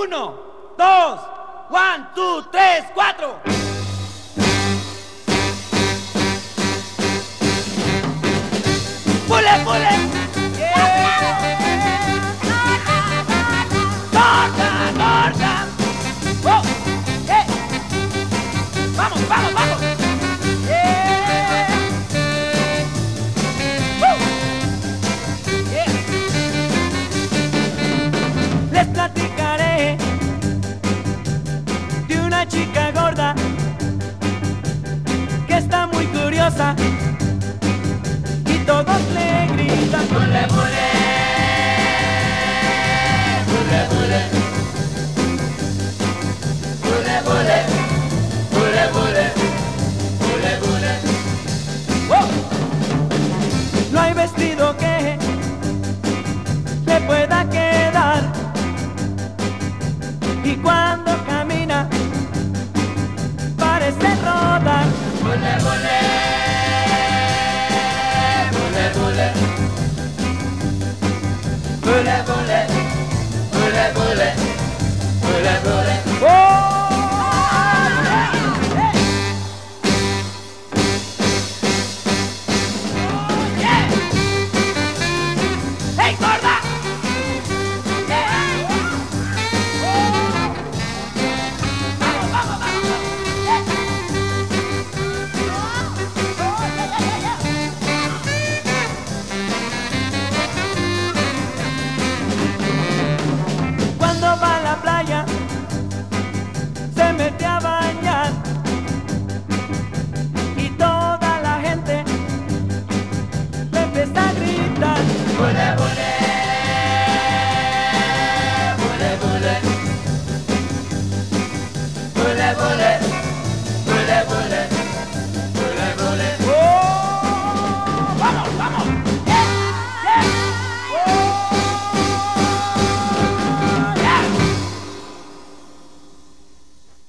1, 2, 1, 2, 3, 4. ¡Pule, pule! ¡Corta, corta! ¡Oh! ¡Vamos, vamos, vamos! Les platicaré de una chica gorda que está muy curiosa y todos le gritan ¡Bule, bule! ¡Bule, bule! ¡Bule, bule! ¡Bule, bule! ¡Bule, bule! ¡Oh! No hay vestido que le pueda quedar y cuando camina parece rodar. ¡Bule, bule! ¡Bule, bule! ¡Bule, bule! ¡Bule, bule!